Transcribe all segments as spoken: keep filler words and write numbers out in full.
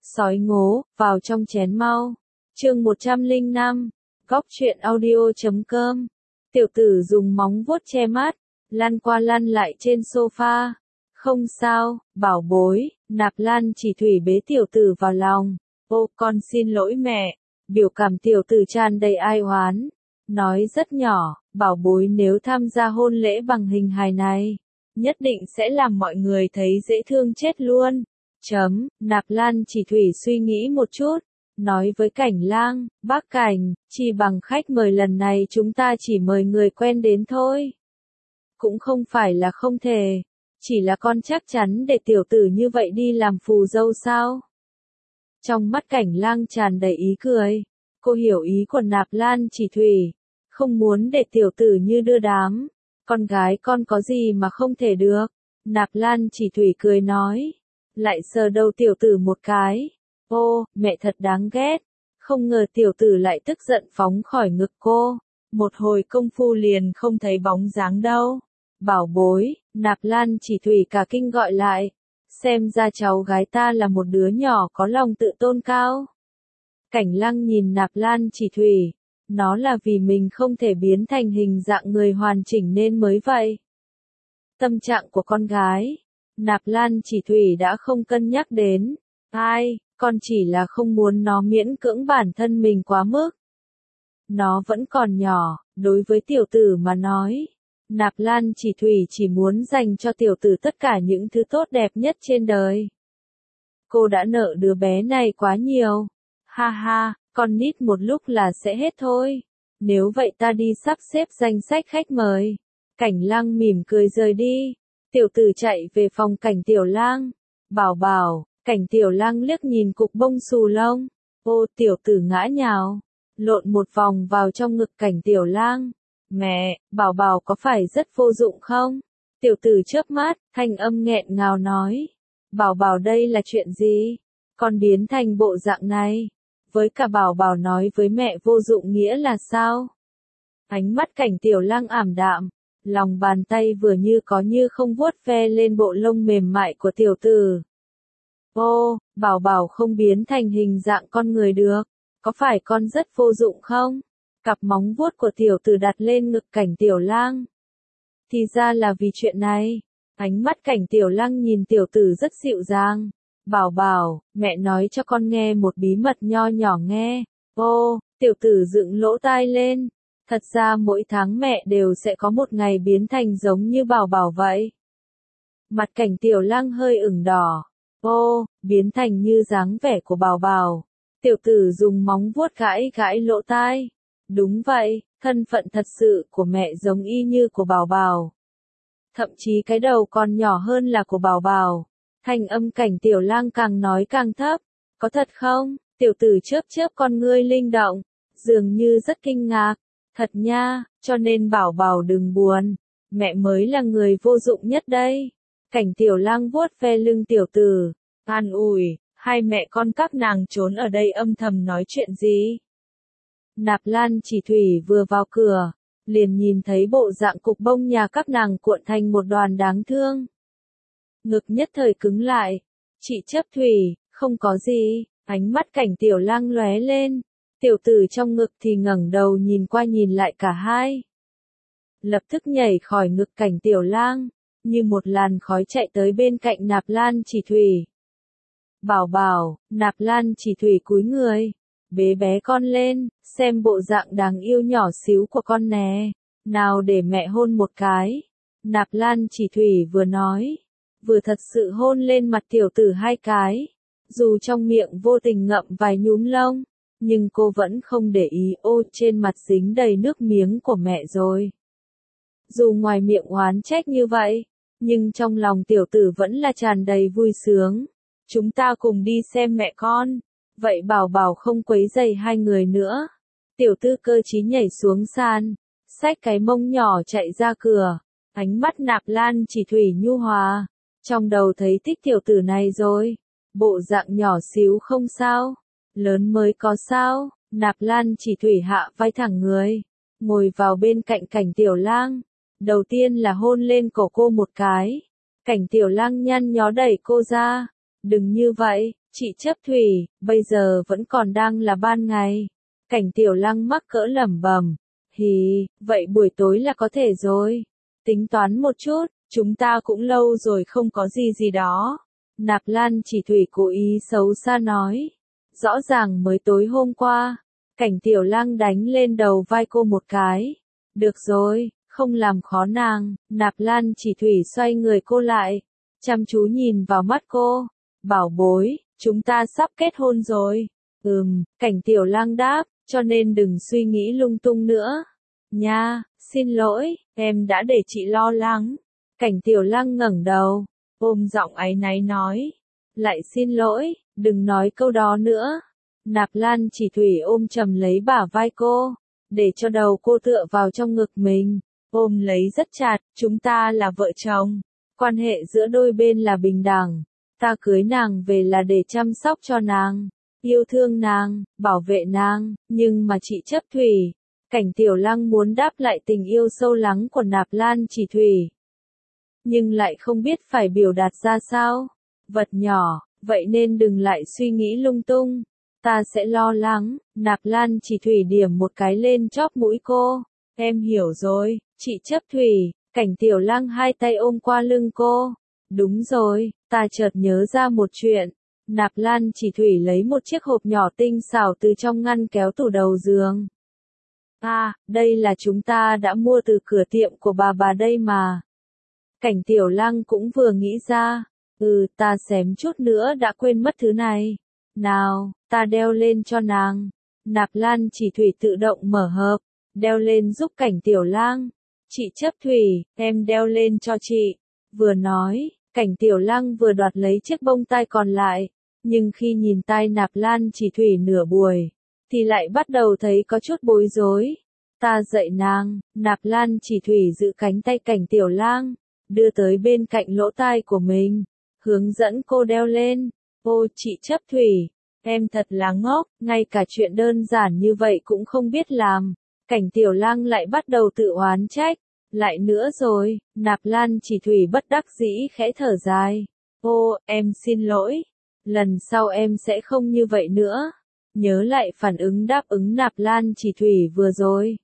Sói ngố, vào trong chén mau. Chương một trăm lẻ năm, góc truyện audio chấm com. Tiểu tử dùng móng vuốt che mắt, lăn qua lăn lại trên sofa. Không sao, bảo bối, Nạp Lan Chỉ Thủy bế tiểu tử vào lòng. Ô, con xin lỗi mẹ. Biểu cảm tiểu tử tràn đầy ai oán. Nói rất nhỏ, bảo bối nếu tham gia hôn lễ bằng hình hài này, nhất định sẽ làm mọi người thấy dễ thương chết luôn. Chấm, Nạp Lan Chỉ Thủy suy nghĩ một chút, nói với Cảnh Lang, bác Cảnh, chỉ bằng khách mời lần này chúng ta chỉ mời người quen đến thôi. Cũng không phải là không thể, chỉ là con chắc chắn để tiểu tử như vậy đi làm phù dâu sao? Trong mắt Cảnh Lang tràn đầy ý cười, cô hiểu ý của Nạp Lan Chỉ Thủy, không muốn để tiểu tử như đưa đám. Con gái con có gì mà không thể được? Nạp Lan Chỉ Thủy cười nói, lại sờ đầu tiểu tử một cái. Ô, mẹ thật đáng ghét. Không ngờ tiểu tử lại tức giận phóng khỏi ngực cô. Một hồi công phu liền không thấy bóng dáng đâu. Bảo bối, Nạp Lan Chỉ Thủy cả kinh gọi lại. Xem ra cháu gái ta là một đứa nhỏ có lòng tự tôn cao. Cảnh Lăng nhìn Nạp Lan Chỉ Thủy. Nó là vì mình không thể biến thành hình dạng người hoàn chỉnh nên mới vậy. Tâm trạng của con gái, Nạp Lan Chỉ Thủy đã không cân nhắc đến. Ai, con chỉ là không muốn nó miễn cưỡng bản thân mình quá mức. Nó vẫn còn nhỏ, đối với tiểu tử mà nói. Nạp Lan Chỉ Thủy chỉ muốn dành cho tiểu tử tất cả những thứ tốt đẹp nhất trên đời. Cô đã nợ đứa bé này quá nhiều. Ha ha, con nít một lúc là sẽ hết thôi. Nếu vậy ta đi sắp xếp danh sách khách mời. Cảnh Lang mỉm cười rời đi. Tiểu tử chạy về phòng Cảnh Tiểu Lang. Bảo bảo, Cảnh Tiểu Lang liếc nhìn cục bông xù lông. Ô, tiểu tử ngã nhào, lộn một vòng vào trong ngực Cảnh Tiểu Lang. Mẹ, bảo bảo có phải rất vô dụng không? Tiểu tử chớp mắt, thanh âm nghẹn ngào nói. Bảo bảo đây là chuyện gì? Con biến thành bộ dạng này. Với cả bảo bảo nói với mẹ vô dụng nghĩa là sao? Ánh mắt Cảnh Tiểu Lang ảm đạm. Lòng bàn tay vừa như có như không vuốt ve lên bộ lông mềm mại của tiểu tử. Ô, bảo bảo không biến thành hình dạng con người được. Có phải con rất vô dụng không? Cặp móng vuốt của tiểu tử đặt lên ngực Cảnh Tiểu Lang. Thì ra là vì chuyện này. Ánh mắt Cảnh Tiểu Lang nhìn tiểu tử rất dịu dàng. Bảo bảo, mẹ nói cho con nghe một bí mật nho nhỏ nghe. Ô, tiểu tử dựng lỗ tai lên. Thật ra mỗi tháng mẹ đều sẽ có một ngày biến thành giống như bảo bảo vậy. Mặt Cảnh Tiểu Lang hơi ửng đỏ. Ô, biến thành như dáng vẻ của bảo bảo. Tiểu tử dùng móng vuốt gãi gãi lỗ tai. Đúng vậy, thân phận thật sự của mẹ giống y như của bảo bảo. Thậm chí cái đầu còn nhỏ hơn là của bảo bảo. Thanh âm Cảnh Tiểu Lang càng nói càng thấp. Có thật không? Tiểu tử chớp chớp con ngươi linh động. Dường như rất kinh ngạc. Thật nha, cho nên bảo bảo đừng buồn. Mẹ mới là người vô dụng nhất đây. Cảnh Tiểu Lang vuốt ve lưng tiểu tử. An ủi, hai mẹ con các nàng trốn ở đây âm thầm nói chuyện gì? Nạp Lan Chỉ Thủy vừa vào cửa, liền nhìn thấy bộ dạng cục bông nhà các nàng cuộn thành một đoàn đáng thương. Ngực nhất thời cứng lại. Chị Chấp Thủy, không có gì. Ánh mắt Cảnh Tiểu Lang lóe lên. Tiểu tử trong ngực thì ngẩng đầu nhìn qua nhìn lại cả hai. Lập tức nhảy khỏi ngực Cảnh Tiểu Lang, như một làn khói chạy tới bên cạnh Nạp Lan Chỉ Thủy. Bảo bảo, Nạp Lan Chỉ Thủy cúi người, bế bé con lên, xem bộ dạng đáng yêu nhỏ xíu của con nè. Nào để mẹ hôn một cái. Nạp Lan Chỉ Thủy vừa nói, vừa thật sự hôn lên mặt tiểu tử hai cái. Dù trong miệng vô tình ngậm vài nhúm lông, nhưng cô vẫn không để ý. Ô, trên mặt dính đầy nước miếng của mẹ rồi. Dù ngoài miệng oán trách như vậy, nhưng trong lòng tiểu tử vẫn là tràn đầy vui sướng. Chúng ta cùng đi xem mẹ con. Vậy bảo bảo không quấy rầy hai người nữa. Tiểu tư cơ trí nhảy xuống sàn, xách cái mông nhỏ chạy ra cửa. Ánh mắt Nạp Lan Chỉ Thủy nhu hòa. Trong đầu thấy thích tiểu tử này rồi. Bộ dạng nhỏ xíu không sao. Lớn mới có sao. Nạp Lan Chỉ Thủy hạ vai thẳng người, ngồi vào bên cạnh Cảnh Tiểu Lang. Đầu tiên là hôn lên cổ cô một cái. Cảnh Tiểu Lang nhăn nhó đẩy cô ra. Đừng như vậy, Chị chấp thủy, bây giờ vẫn còn đang là ban ngày. Cảnh Tiểu Lăng mắc cỡ lẩm bẩm. Hì, vậy buổi tối là có thể rồi. Tính toán một chút, chúng ta cũng lâu rồi không có gì gì đó. Nạp Lan Chỉ Thủy cố ý xấu xa nói. Rõ ràng mới tối hôm qua. Cảnh Tiểu Lăng đánh lên đầu vai cô một cái. Được rồi, không làm khó nàng. Nạp Lan Chỉ Thủy xoay người cô lại. Chăm chú nhìn vào mắt cô. Bảo bối, chúng ta sắp kết hôn rồi. Ừm, Cảnh Tiểu Lăng đáp, cho nên đừng suy nghĩ lung tung nữa. Nha, xin lỗi, em đã để chị lo lắng. Cảnh Tiểu Lăng ngẩng đầu, ôm giọng áy náy nói. Lại xin lỗi, đừng nói câu đó nữa. Nạp Lan Chỉ Thủy ôm chầm lấy bả vai cô, để cho đầu cô tựa vào trong ngực mình, ôm lấy rất chặt, chúng ta là vợ chồng. Quan hệ giữa đôi bên là bình đẳng. Ta cưới nàng về là để chăm sóc cho nàng, yêu thương nàng, bảo vệ nàng, nhưng mà chị chấp thủy. Cảnh Tiểu Lăng muốn đáp lại tình yêu sâu lắng của Nạp Lan Chỉ Thủy, nhưng lại không biết phải biểu đạt ra sao. Vật nhỏ, vậy nên đừng lại suy nghĩ lung tung. Ta sẽ lo lắng. Nạp Lan Chỉ Thủy điểm một cái lên chóp mũi cô. Em hiểu rồi, chị chấp thủy. Cảnh Tiểu Lăng hai tay ôm qua lưng cô. Đúng rồi, ta chợt nhớ ra một chuyện. Nạp Lan Chỉ Thủy lấy một chiếc hộp nhỏ tinh xảo từ trong ngăn kéo tủ đầu giường. À, đây là chúng ta đã mua từ cửa tiệm của bà bà đây mà. Cảnh Tiểu Lăng cũng vừa nghĩ ra. Ừ, ta xém chút nữa đã quên mất thứ này. Nào, ta đeo lên cho nàng. Nạp Lan Chỉ Thủy tự động mở hộp, đeo lên giúp Cảnh Tiểu Lăng. Chị chấp thủy, em đeo lên cho chị. Vừa nói, Cảnh Tiểu Lăng vừa đoạt lấy chiếc bông tai còn lại. Nhưng khi nhìn tai Nạp Lan Chỉ Thủy nửa buổi, thì lại bắt đầu thấy có chút bối rối. Ta dạy nàng. Nạp Lan Chỉ Thủy giữ cánh tay Cảnh Tiểu Lăng, đưa tới bên cạnh lỗ tai của mình, hướng dẫn cô đeo lên. Ô, chị chấp thủy, em thật là ngốc, ngay cả chuyện đơn giản như vậy cũng không biết làm. Cảnh Tiểu Lăng lại bắt đầu tự oán trách. Lại nữa rồi. Nạp Lan Chỉ Thủy bất đắc dĩ khẽ thở dài. Ô, em xin lỗi. Lần sau em sẽ không như vậy nữa. Nhớ lại phản ứng đáp ứng Nạp Lan Chỉ Thủy vừa rồi.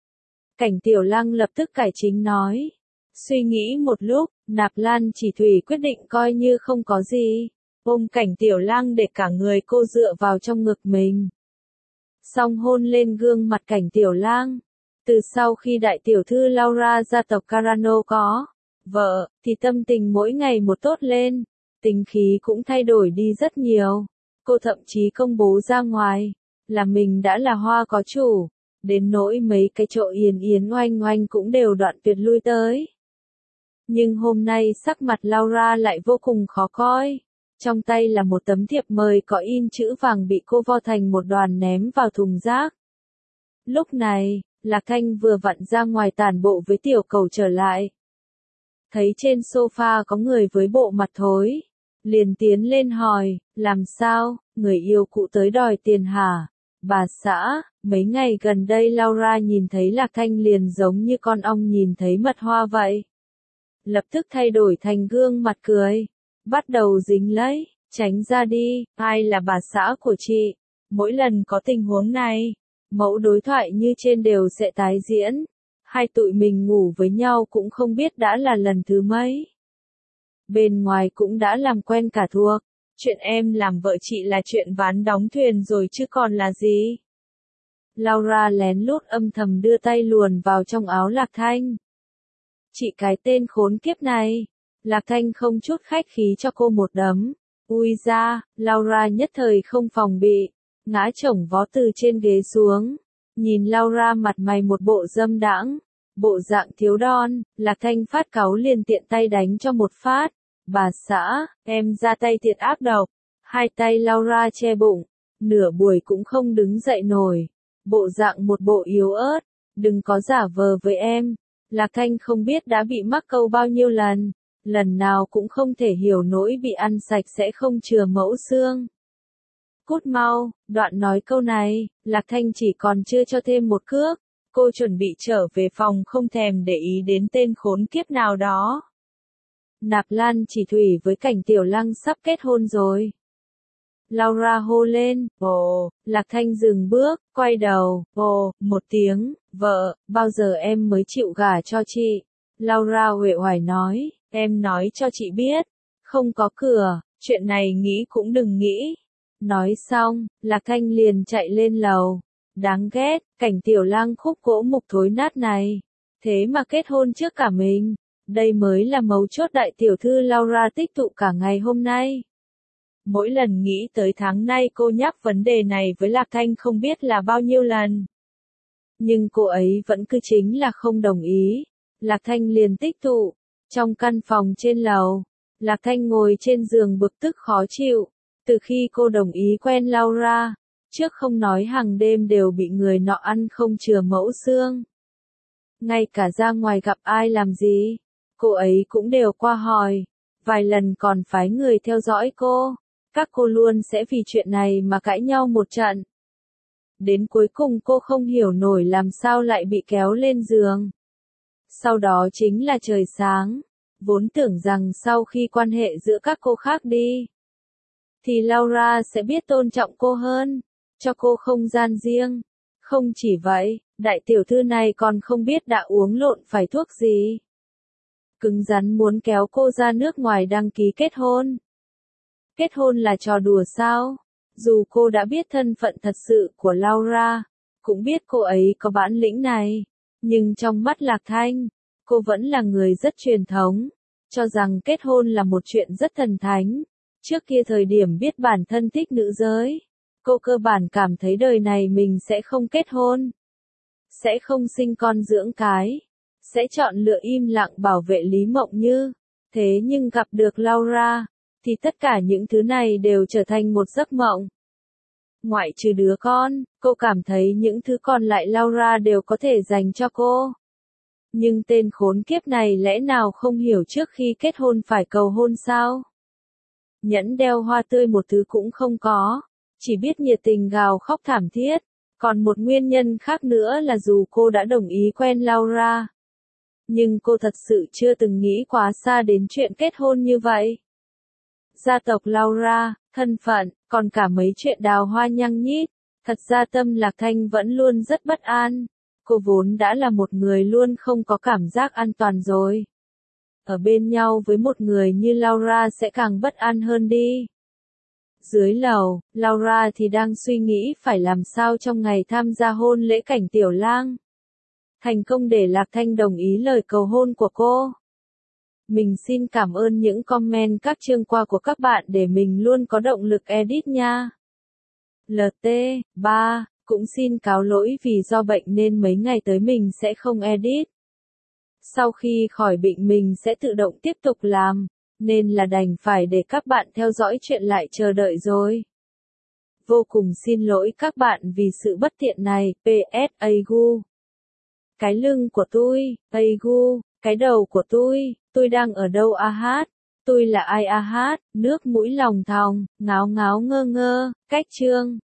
Cảnh Tiểu Lăng lập tức cải chính nói. Suy nghĩ một lúc, Nạp Lan Chỉ Thủy quyết định coi như không có gì. Ôm Cảnh Tiểu Lăng để cả người cô dựa vào trong ngực mình. Xong hôn lên gương mặt Cảnh Tiểu Lăng. Từ sau khi đại tiểu thư Laura gia tộc Carano có vợ, thì tâm tình mỗi ngày một tốt lên. Tính khí cũng thay đổi đi rất nhiều. Cô thậm chí công bố ra ngoài, là mình đã là hoa có chủ. Đến nỗi mấy cái chỗ yến yến oanh oanh cũng đều đoạn tuyệt lui tới. Nhưng hôm nay sắc mặt Laura lại vô cùng khó coi. Trong tay là một tấm thiệp mời có in chữ vàng bị cô vo thành một đoàn ném vào thùng rác. Lúc này, Lạc Thanh vừa vặn ra ngoài tản bộ với tiểu cầu trở lại. Thấy trên sofa có người với bộ mặt thối, liền tiến lên hỏi, làm sao, người yêu cũ tới đòi tiền hả? Bà xã, mấy ngày gần đây Laura nhìn thấy Lạc Thanh liền giống như con ong nhìn thấy mật hoa vậy. Lập tức thay đổi thành gương mặt cười, bắt đầu dính lấy, tránh ra đi, ai là bà xã của chị? Mỗi lần có tình huống này, mẫu đối thoại như trên đều sẽ tái diễn. Hai tụi mình ngủ với nhau cũng không biết đã là lần thứ mấy. Bên ngoài cũng đã làm quen cả thuộc. Chuyện em làm vợ chị là chuyện ván đóng thuyền rồi chứ còn là gì? Laura lén lút âm thầm đưa tay luồn vào trong áo Lạc Thanh. Chị cái tên khốn kiếp này. Lạc Thanh không chút khách khí cho cô một đấm. Ui da, Laura nhất thời không phòng bị, ngã chổng vó từ trên ghế xuống. Nhìn Laura mặt mày một bộ dâm đãng, bộ dạng thiếu đon, Lạc Thanh phát cáu liền tiện tay đánh cho một phát. Bà xã, em ra tay thiệt ác độc. Hai tay Laura che bụng, nửa buổi cũng không đứng dậy nổi. Bộ dạng một bộ yếu ớt, đừng có giả vờ với em. Lạc Thanh không biết đã bị mắc câu bao nhiêu lần, lần nào cũng không thể hiểu nỗi bị ăn sạch sẽ không chừa mẫu xương. Cút mau, đoạn nói câu này, Lạc Thanh chỉ còn chưa cho thêm một cước, cô chuẩn bị trở về phòng không thèm để ý đến tên khốn kiếp nào đó. Nạp Lan Chỉ Thủy với Cảnh Tiểu Lăng sắp kết hôn rồi. Laura hô lên, ồ, Lạc Thanh dừng bước, quay đầu, ồ, một tiếng, vợ, bao giờ em mới chịu gả cho chị? Laura uể oải nói, em nói cho chị biết, không có cửa, chuyện này nghĩ cũng đừng nghĩ. Nói xong, Lạc Thanh liền chạy lên lầu. Đáng ghét, cảnh tiểu lang khúc gỗ mục thối nát này. Thế mà kết hôn trước cả mình. Đây mới là mấu chốt đại tiểu thư Laura tích tụ cả ngày hôm nay. Mỗi lần nghĩ tới tháng nay cô nhắc vấn đề này với Lạc Thanh không biết là bao nhiêu lần. Nhưng cô ấy vẫn cứ chính là không đồng ý. Lạc Thanh liền tích tụ. Trong căn phòng trên lầu, Lạc Thanh ngồi trên giường bực tức khó chịu. Từ khi cô đồng ý quen Laura, trước không nói hàng đêm đều bị người nọ ăn không chừa mẫu xương. Ngay cả ra ngoài gặp ai làm gì, cô ấy cũng đều qua hỏi. Vài lần còn phái người theo dõi cô. Các cô luôn sẽ vì chuyện này mà cãi nhau một trận. Đến cuối cùng cô không hiểu nổi làm sao lại bị kéo lên giường. Sau đó chính là trời sáng. Vốn tưởng rằng sau khi quan hệ giữa các cô khác đi, thì Laura sẽ biết tôn trọng cô hơn, cho cô không gian riêng. Không chỉ vậy, đại tiểu thư này còn không biết đã uống lộn phải thuốc gì. Cứng rắn muốn kéo cô ra nước ngoài đăng ký kết hôn. Kết hôn là trò đùa sao? Dù cô đã biết thân phận thật sự của Laura, cũng biết cô ấy có bản lĩnh này, nhưng trong mắt Lạc Thanh, cô vẫn là người rất truyền thống, cho rằng kết hôn là một chuyện rất thần thánh. Trước kia thời điểm biết bản thân thích nữ giới, cô cơ bản cảm thấy đời này mình sẽ không kết hôn, sẽ không sinh con dưỡng cái, sẽ chọn lựa im lặng bảo vệ Lý Mộng Như. Thế nhưng gặp được Laura, thì tất cả những thứ này đều trở thành một giấc mộng. Ngoại trừ đứa con, cô cảm thấy những thứ còn lại Laura đều có thể dành cho cô. Nhưng tên khốn kiếp này lẽ nào không hiểu trước khi kết hôn phải cầu hôn sao? Nhẫn đeo hoa tươi một thứ cũng không có, chỉ biết nhiệt tình gào khóc thảm thiết. Còn một nguyên nhân khác nữa là dù cô đã đồng ý quen Laura, nhưng cô thật sự chưa từng nghĩ quá xa đến chuyện kết hôn như vậy. Gia tộc Laura, thân phận, còn cả mấy chuyện đào hoa nhăng nhít, thật ra tâm Lạc Thanh vẫn luôn rất bất an. Cô vốn đã là một người luôn không có cảm giác an toàn rồi. Ở bên nhau với một người như Laura sẽ càng bất an hơn đi. Dưới lầu, Laura thì đang suy nghĩ phải làm sao trong ngày tham gia hôn lễ cảnh tiểu lang. Thành công để Lạc Thanh đồng ý lời cầu hôn của cô. Mình xin cảm ơn những comment các chương qua của các bạn để mình luôn có động lực edit nha. lờ tê ba, cũng xin cáo lỗi vì do bệnh nên mấy ngày tới mình sẽ không edit. Sau khi khỏi bệnh mình sẽ tự động tiếp tục làm, nên là đành phải để các bạn theo dõi chuyện lại chờ đợi rồi. Vô cùng xin lỗi các bạn vì sự bất tiện này, pê ét Agu. Cái lưng của tôi, Agu, cái đầu của tôi, tôi đang ở đâu a hát? Tôi là ai a hát? Nước mũi lòng thòng, ngáo ngáo ngơ ngơ, cách chương.